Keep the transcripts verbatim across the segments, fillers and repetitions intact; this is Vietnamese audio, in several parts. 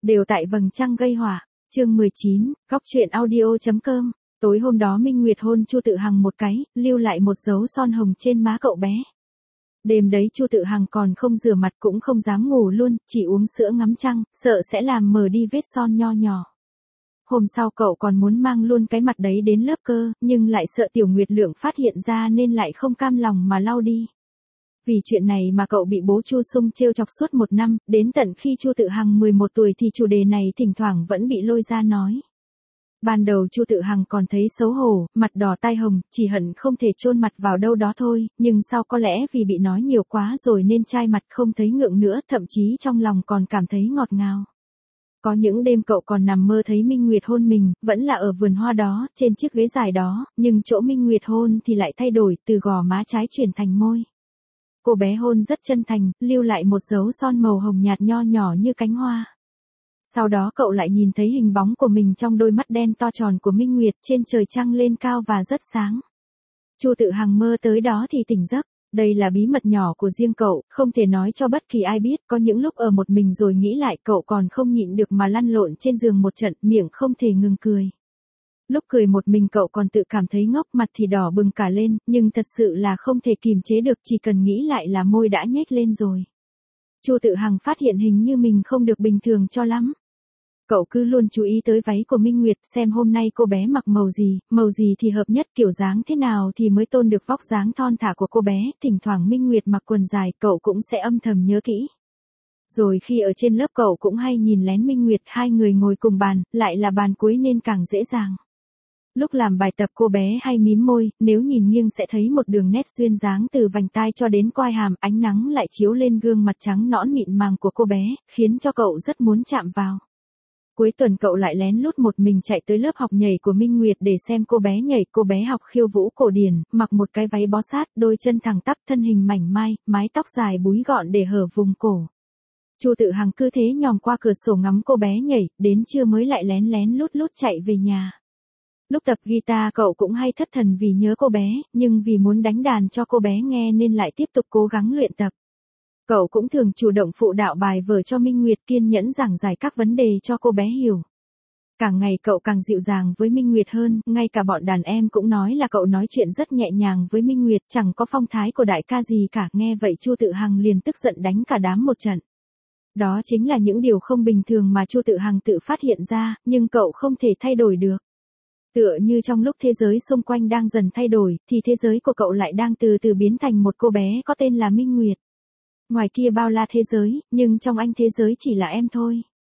Đều tại vầng trăng gây họa. Chương mười chín, góc truyện audio.com. Tối hôm đó Minh Nguyệt hôn Chu Tự Hằng một cái, lưu lại một dấu son hồng trên má cậu bé. Đêm đấy Chu Tự Hằng còn không rửa mặt cũng không dám ngủ luôn, chỉ uống sữa ngắm trăng, sợ sẽ làm mờ đi vết son nho nhỏ. Hôm sau cậu còn muốn mang luôn cái mặt đấy đến lớp cơ, nhưng lại sợ Tiểu Nguyệt Lượng phát hiện ra nên lại không cam lòng mà lau đi. Vì chuyện này mà cậu bị bố Chu Sung trêu chọc suốt một năm, đến tận khi Chu Tự Hằng mười một tuổi thì chủ đề này thỉnh thoảng vẫn bị lôi ra nói. Ban đầu Chu Tự Hằng còn thấy xấu hổ, mặt đỏ tai hồng, chỉ hận không thể chôn mặt vào đâu đó thôi, nhưng sau có lẽ vì bị nói nhiều quá rồi nên chai mặt không thấy ngượng nữa, thậm chí trong lòng còn cảm thấy ngọt ngào. Có những đêm cậu còn nằm mơ thấy Minh Nguyệt hôn mình, vẫn là ở vườn hoa đó, trên chiếc ghế dài đó, nhưng chỗ Minh Nguyệt hôn thì lại thay đổi, từ gò má trái chuyển thành môi. Cô bé hôn rất chân thành, lưu lại một dấu son màu hồng nhạt nho nhỏ như cánh hoa. Sau đó cậu lại nhìn thấy hình bóng của mình trong đôi mắt đen to tròn của Minh Nguyệt, trên trời trăng lên cao và rất sáng. Chu Tự Hằng mơ tới đó thì tỉnh giấc. Đây là bí mật nhỏ của riêng cậu, không thể nói cho bất kỳ ai biết, có những lúc ở một mình rồi nghĩ lại cậu còn không nhịn được mà lăn lộn trên giường một trận, miệng không thể ngừng cười. Lúc cười một mình cậu còn tự cảm thấy ngốc, mặt thì đỏ bừng cả lên, nhưng thật sự là không thể kìm chế được, chỉ cần nghĩ lại là môi đã nhếch lên rồi. Chu Tự Hằng phát hiện hình như mình không được bình thường cho lắm. Cậu cứ luôn chú ý tới váy của Minh Nguyệt, xem hôm nay cô bé mặc màu gì, màu gì thì hợp nhất, kiểu dáng thế nào thì mới tôn được vóc dáng thon thả của cô bé. Thỉnh thoảng Minh Nguyệt mặc quần dài, cậu cũng sẽ âm thầm nhớ kỹ. Rồi khi ở trên lớp cậu cũng hay nhìn lén Minh Nguyệt, hai người ngồi cùng bàn, lại là bàn cuối nên càng dễ dàng. Lúc làm bài tập cô bé hay mím môi, nếu nhìn nghiêng sẽ thấy một đường nét duyên dáng từ vành tai cho đến quai hàm, ánh nắng lại chiếu lên gương mặt trắng nõn mịn màng của cô bé, khiến cho cậu rất muốn chạm vào. Cuối tuần cậu lại lén lút một mình chạy tới lớp học nhảy của Minh Nguyệt để xem cô bé nhảy. Cô bé học khiêu vũ cổ điển, mặc một cái váy bó sát, đôi chân thẳng tắp, thân hình mảnh mai, mái tóc dài búi gọn để hở vùng cổ. Chu Tự Hằng cứ thế nhòm qua cửa sổ ngắm cô bé nhảy, đến trưa mới lại lén lén lút lút chạy về nhà. Lúc tập guitar cậu cũng hay thất thần vì nhớ cô bé, nhưng vì muốn đánh đàn cho cô bé nghe nên lại tiếp tục cố gắng luyện tập. Cậu cũng thường chủ động phụ đạo bài vở cho Minh Nguyệt, kiên nhẫn giảng giải các vấn đề cho cô bé hiểu. Càng ngày cậu càng dịu dàng với Minh Nguyệt hơn, ngay cả bọn đàn em cũng nói là cậu nói chuyện rất nhẹ nhàng với Minh Nguyệt, chẳng có phong thái của đại ca gì cả. Nghe vậy Chu Tự Hằng liền tức giận đánh cả đám một trận. Đó chính là những điều không bình thường mà Chu Tự Hằng tự phát hiện ra, nhưng cậu không thể thay đổi được. Tựa như trong lúc thế giới xung quanh đang dần thay đổi, thì thế giới của cậu lại đang từ từ biến thành một cô bé có tên là Minh Nguyệt. Ngoài kia bao la thế giới, nhưng trong anh thế giới chỉ là em thôi.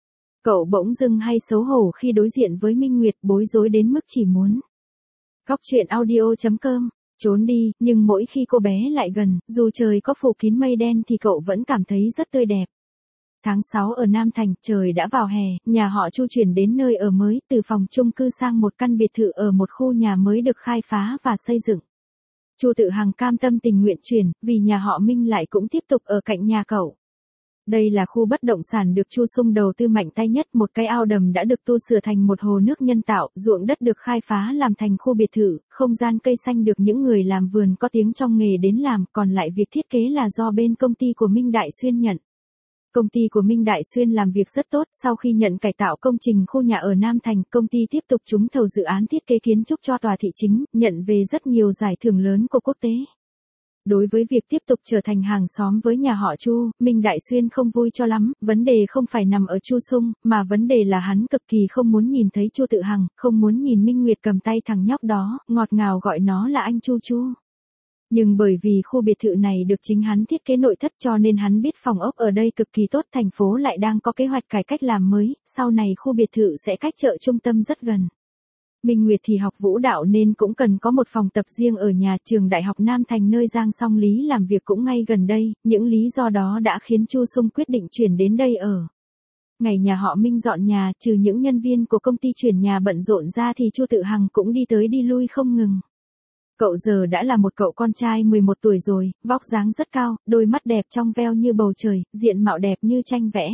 Cậu bỗng dưng hay xấu hổ khi đối diện với Minh Nguyệt, bối rối đến mức chỉ muốn góc truyện audio.com trốn đi, nhưng mỗi khi cô bé lại gần, dù trời có phủ kín mây đen thì cậu vẫn cảm thấy rất tươi đẹp. Tháng sáu ở Nam Thành, trời đã vào hè, nhà họ Chu chuyển đến nơi ở mới, từ phòng chung cư sang một căn biệt thự ở một khu nhà mới được khai phá và xây dựng. Chu Tự Hằng cam tâm tình nguyện chuyển, vì nhà họ Minh lại cũng tiếp tục ở cạnh nhà cậu. Đây là khu bất động sản được Chu Sung đầu tư mạnh tay nhất, một cái ao đầm đã được tu sửa thành một hồ nước nhân tạo, ruộng đất được khai phá làm thành khu biệt thự, không gian cây xanh được những người làm vườn có tiếng trong nghề đến làm, còn lại việc thiết kế là do bên công ty của Minh Đại Xuyên nhận. Công ty của Minh Đại Xuyên làm việc rất tốt, sau khi nhận cải tạo công trình khu nhà ở Nam Thành, công ty tiếp tục trúng thầu dự án thiết kế kiến trúc cho tòa thị chính, nhận về rất nhiều giải thưởng lớn của quốc tế. Đối với việc tiếp tục trở thành hàng xóm với nhà họ Chu, Minh Đại Xuyên không vui cho lắm, vấn đề không phải nằm ở Chu Sung, mà vấn đề là hắn cực kỳ không muốn nhìn thấy Chu Tự Hằng, không muốn nhìn Minh Nguyệt cầm tay thằng nhóc đó, ngọt ngào gọi nó là anh Chu Chu. Nhưng bởi vì khu biệt thự này được chính hắn thiết kế nội thất cho nên hắn biết phòng ốc ở đây cực kỳ tốt, thành phố lại đang có kế hoạch cải cách làm mới, sau này khu biệt thự sẽ cách chợ trung tâm rất gần. Minh Nguyệt thì học vũ đạo nên cũng cần có một phòng tập riêng ở nhà. Trường Đại học Nam Thành nơi Giang Song Lý làm việc cũng ngay gần đây, những lý do đó đã khiến Chu Sung quyết định chuyển đến đây ở. Ngày nhà họ Minh dọn nhà, trừ những nhân viên của công ty chuyển nhà bận rộn ra thì Chu Tự Hằng cũng đi tới đi lui không ngừng. Cậu giờ đã là một cậu con trai mười một tuổi rồi, vóc dáng rất cao, đôi mắt đẹp trong veo như bầu trời, diện mạo đẹp như tranh vẽ.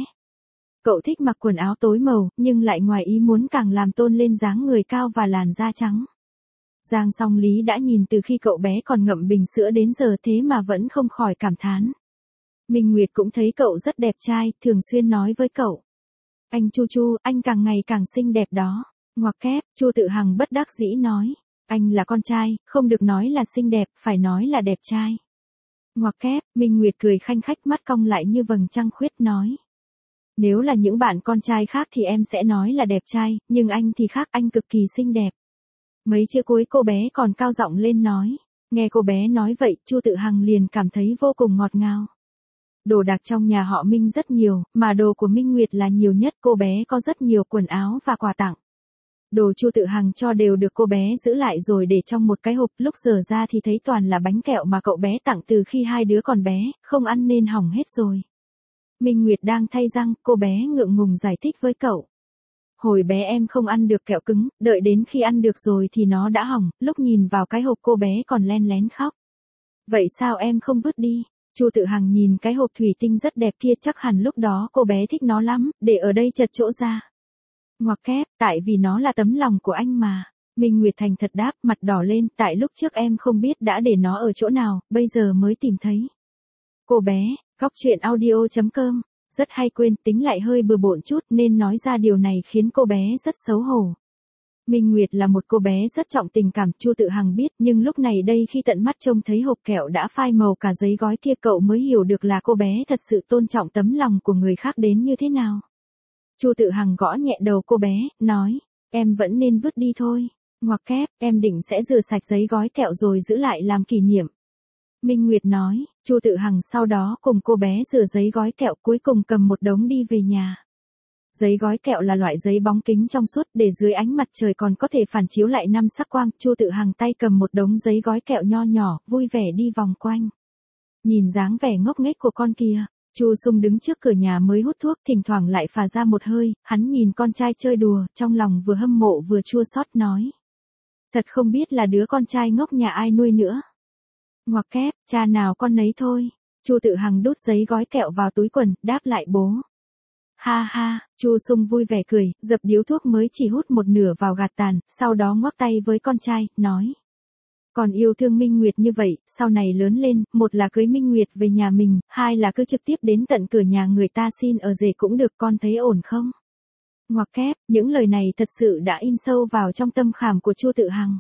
Cậu thích mặc quần áo tối màu, nhưng lại ngoài ý muốn càng làm tôn lên dáng người cao và làn da trắng. Giang Song Lý đã nhìn từ khi cậu bé còn ngậm bình sữa đến giờ thế mà vẫn không khỏi cảm thán. Minh Nguyệt cũng thấy cậu rất đẹp trai, thường xuyên nói với cậu. Anh Chu Chu, anh càng ngày càng xinh đẹp đó. Ngoặc kép, Chu Tự Hằng bất đắc dĩ nói. Anh là con trai, không được nói là xinh đẹp, phải nói là đẹp trai. Ngoặc kép, Minh Nguyệt cười khanh khách mắt cong lại như vầng trăng khuyết nói. Nếu là những bạn con trai khác thì em sẽ nói là đẹp trai, nhưng anh thì khác, anh cực kỳ xinh đẹp. Mấy chữ cuối cô bé còn cao giọng lên nói. Nghe cô bé nói vậy, Chu Tự Hằng liền cảm thấy vô cùng ngọt ngào. Đồ đạc trong nhà họ Minh rất nhiều, mà đồ của Minh Nguyệt là nhiều nhất, cô bé có rất nhiều quần áo và quà tặng. Đồ Chu Tự Hằng cho đều được cô bé giữ lại rồi để trong một cái hộp, lúc giờ ra thì thấy toàn là bánh kẹo mà cậu bé tặng từ khi hai đứa còn bé, không ăn nên hỏng hết rồi. Minh Nguyệt đang thay răng, cô bé ngượng ngùng giải thích với cậu. Hồi bé em không ăn được kẹo cứng, đợi đến khi ăn được rồi thì nó đã hỏng, lúc nhìn vào cái hộp cô bé còn len lén khóc. Vậy sao em không vứt đi? Chu Tự Hằng nhìn cái hộp thủy tinh rất đẹp kia, chắc hẳn lúc đó cô bé thích nó lắm, để ở đây chật chỗ ra. Ngoặc kép, tại vì nó là tấm lòng của anh mà. Minh Nguyệt thành thật đáp, mặt đỏ lên, tại lúc trước em không biết đã để nó ở chỗ nào, bây giờ mới tìm thấy. Cô bé, Góc Truyện Audio chấm com, rất hay quên, tính lại hơi bừa bộn chút nên nói ra điều này khiến cô bé rất xấu hổ. Minh Nguyệt là một cô bé rất trọng tình cảm, Chu Tự Hằng biết, nhưng lúc này đây khi tận mắt trông thấy hộp kẹo đã phai màu cả giấy gói kia, cậu mới hiểu được là cô bé thật sự tôn trọng tấm lòng của người khác đến như thế nào. Chu Tự Hằng gõ nhẹ đầu cô bé, nói, em vẫn nên vứt đi thôi. Ngoặc kép, em định sẽ rửa sạch giấy gói kẹo rồi giữ lại làm kỷ niệm. Minh Nguyệt nói, Chu Tự Hằng sau đó cùng cô bé rửa giấy gói kẹo, cuối cùng cầm một đống đi về nhà. Giấy gói kẹo là loại giấy bóng kính trong suốt, để dưới ánh mặt trời còn có thể phản chiếu lại năm sắc quang. Chu Tự Hằng tay cầm một đống giấy gói kẹo nho nhỏ, vui vẻ đi vòng quanh. Nhìn dáng vẻ ngốc nghếch của con kia, Chu Sung đứng trước cửa nhà mới hút thuốc, thỉnh thoảng lại phà ra một hơi, hắn nhìn con trai chơi đùa, trong lòng vừa hâm mộ vừa chua xót nói. Thật không biết là đứa con trai ngốc nhà ai nuôi nữa. Ngoặc kép, cha nào con nấy thôi. Chu Tự Hằng đút giấy gói kẹo vào túi quần, đáp lại bố. Ha ha, Chu Sung vui vẻ cười, dập điếu thuốc mới chỉ hút một nửa vào gạt tàn, sau đó ngoắc tay với con trai, nói. Còn yêu thương Minh Nguyệt như vậy, sau này lớn lên, một là cưới Minh Nguyệt về nhà mình, hai là cứ trực tiếp đến tận cửa nhà người ta xin ở rể cũng được, con thấy ổn không? Ngoặc kép, những lời này thật sự đã in sâu vào trong tâm khảm của Chu Tự Hằng.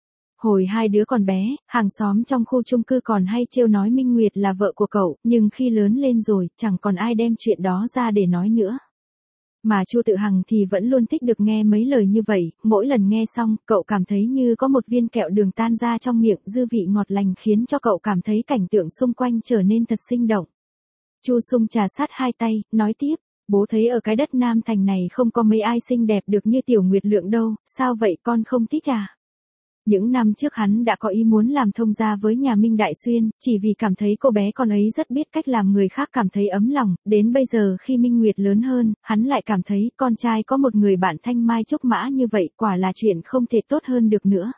Hồi hai đứa còn bé, hàng xóm trong khu chung cư còn hay trêu nói Minh Nguyệt là vợ của cậu, nhưng khi lớn lên rồi, chẳng còn ai đem chuyện đó ra để nói nữa. Mà Chu Tự Hằng thì vẫn luôn thích được nghe mấy lời như vậy, mỗi lần nghe xong, cậu cảm thấy như có một viên kẹo đường tan ra trong miệng, dư vị ngọt lành khiến cho cậu cảm thấy cảnh tượng xung quanh trở nên thật sinh động. Chu Sung trà sát hai tay, nói tiếp, bố thấy ở cái đất Nam Thành này không có mấy ai xinh đẹp được như Tiểu Nguyệt Lượng đâu, sao vậy con không thích à? Những năm trước hắn đã có ý muốn làm thông gia với nhà Minh Đại Xuyên, chỉ vì cảm thấy cô bé con ấy rất biết cách làm người khác cảm thấy ấm lòng, đến bây giờ khi Minh Nguyệt lớn hơn, hắn lại cảm thấy con trai có một người bạn thanh mai trúc mã như vậy quả là chuyện không thể tốt hơn được nữa.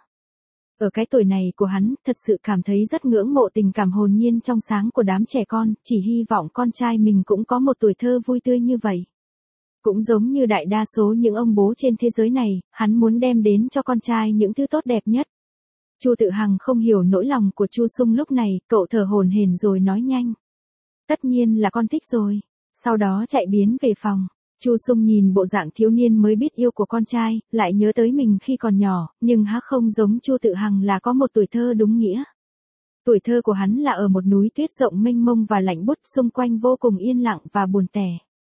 Ở cái tuổi này của hắn, thật sự cảm thấy rất ngưỡng mộ tình cảm hồn nhiên trong sáng của đám trẻ con, chỉ hy vọng con trai mình cũng có một tuổi thơ vui tươi như vậy. Cũng giống như đại đa số những ông bố trên thế giới này, hắn muốn đem đến cho con trai những thứ tốt đẹp nhất. Chu Tự Hằng không hiểu nỗi lòng của Chu Sung lúc này, cậu thở hổn hển rồi nói nhanh. Tất nhiên là con thích rồi. Sau đó chạy biến về phòng. Chu Sung nhìn bộ dạng thiếu niên mới biết yêu của con trai, lại nhớ tới mình khi còn nhỏ, nhưng há không giống Chu Tự Hằng là có một tuổi thơ đúng nghĩa. Tuổi thơ của hắn là ở một núi tuyết rộng mênh mông và lạnh buốt, xung quanh vô cùng yên lặng và buồn tẻ.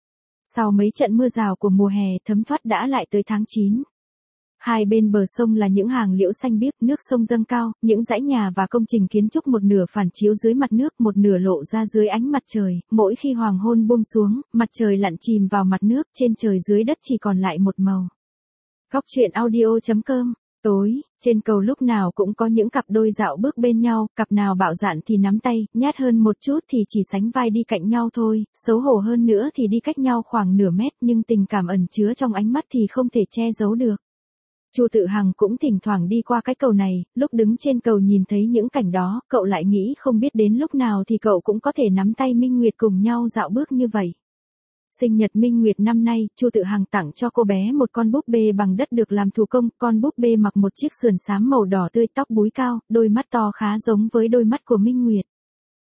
Sau mấy trận mưa rào của mùa hè thấm thoát đã lại tới tháng chín. Hai bên bờ sông là những hàng liễu xanh biếc, nước sông dâng cao, những dãy nhà và công trình kiến trúc một nửa phản chiếu dưới mặt nước, một nửa lộ ra dưới ánh mặt trời, mỗi khi hoàng hôn buông xuống, mặt trời lặn chìm vào mặt nước, trên trời dưới đất chỉ còn lại một màu. Góc Truyện Audio chấm com. Tối, trên cầu lúc nào cũng có những cặp đôi dạo bước bên nhau, cặp nào bạo dạn thì nắm tay, nhát hơn một chút thì chỉ sánh vai đi cạnh nhau thôi, xấu hổ hơn nữa thì đi cách nhau khoảng nửa mét, nhưng tình cảm ẩn chứa trong ánh mắt thì không thể che giấu được. Chu Tự Hằng cũng thỉnh thoảng đi qua cái cầu này, lúc đứng trên cầu nhìn thấy những cảnh đó, cậu lại nghĩ không biết đến lúc nào thì cậu cũng có thể nắm tay Minh Nguyệt cùng nhau dạo bước như vậy. Sinh nhật Minh Nguyệt năm nay, Chu Tự Hằng tặng cho cô bé một con búp bê bằng đất được làm thủ công, con búp bê mặc một chiếc sườn xám màu đỏ tươi, tóc búi cao, đôi mắt to khá giống với đôi mắt của Minh Nguyệt.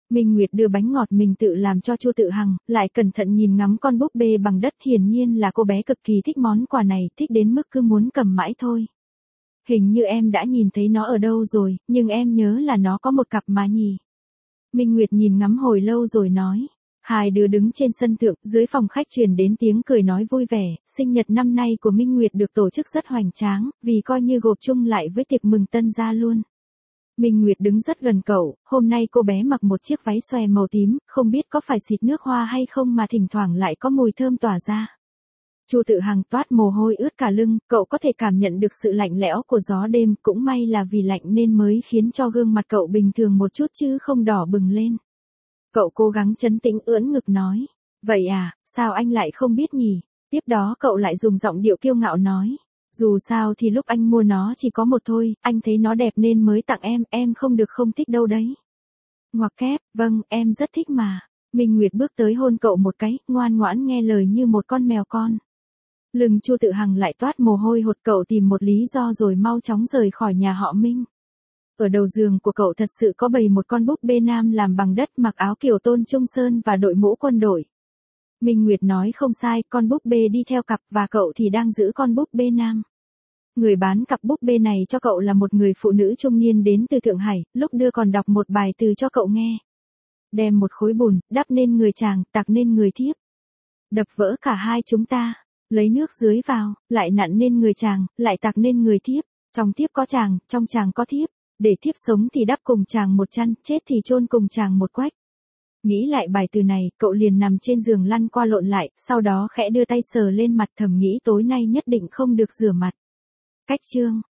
Minh Nguyệt đưa bánh ngọt mình tự làm cho Chu Tự Hằng, lại cẩn thận nhìn ngắm con búp bê bằng đất, hiển nhiên là cô bé cực kỳ thích món quà này, thích đến mức cứ muốn cầm mãi thôi. Hình như em đã nhìn thấy nó ở đâu rồi, nhưng em nhớ là nó có một cặp mà nhỉ. Minh Nguyệt nhìn ngắm hồi lâu rồi nói. Hai đứa đứng trên sân thượng, dưới phòng khách truyền đến tiếng cười nói vui vẻ, sinh nhật năm nay của Minh Nguyệt được tổ chức rất hoành tráng, vì coi như gộp chung lại với tiệc mừng tân gia luôn. Minh Nguyệt đứng rất gần cậu, hôm nay cô bé mặc một chiếc váy xòe màu tím, không biết có phải xịt nước hoa hay không mà thỉnh thoảng lại có mùi thơm tỏa ra. Chu Tự Hằng toát mồ hôi ướt cả lưng, cậu có thể cảm nhận được sự lạnh lẽo của gió đêm, cũng may là vì lạnh nên mới khiến cho gương mặt cậu bình thường một chút chứ không đỏ bừng lên. Cậu cố gắng trấn tĩnh ưỡn ngực nói, vậy à, sao anh lại không biết nhỉ? Tiếp đó cậu lại dùng giọng điệu kiêu ngạo nói, dù sao thì lúc anh mua nó chỉ có một thôi, anh thấy nó đẹp nên mới tặng em, em không được không thích đâu đấy. Ngoặc kép, vâng, em rất thích mà. Minh Nguyệt bước tới hôn cậu một cái, ngoan ngoãn nghe lời như một con mèo con. Lưng Chu Tự Hằng lại toát mồ hôi hột, cậu tìm một lý do rồi mau chóng rời khỏi nhà họ Minh. Ở đầu giường của cậu thật sự có bày một con búp bê nam làm bằng đất, mặc áo kiểu Tôn Trung Sơn và đội mũ quân đội. Minh Nguyệt nói không sai, con búp bê đi theo cặp và cậu thì đang giữ con búp bê nam. Người bán cặp búp bê này cho cậu là một người phụ nữ trung niên đến từ Thượng Hải, lúc đưa còn đọc một bài từ cho cậu nghe. Đem một khối bùn, đắp lên người chàng, tạc lên người thiếp. Đập vỡ cả hai chúng ta, lấy nước dưới vào, lại nặn lên người chàng, lại tạc lên người thiếp. Trong thiếp có chàng, trong chàng có thiếp. Để thiếp sống thì đắp cùng chàng một chăn, chết thì chôn cùng chàng một quách. Nghĩ lại bài từ này, cậu liền nằm trên giường lăn qua lộn lại, sau đó khẽ đưa tay sờ lên mặt, thầm nghĩ tối nay nhất định không được rửa mặt. Cách chương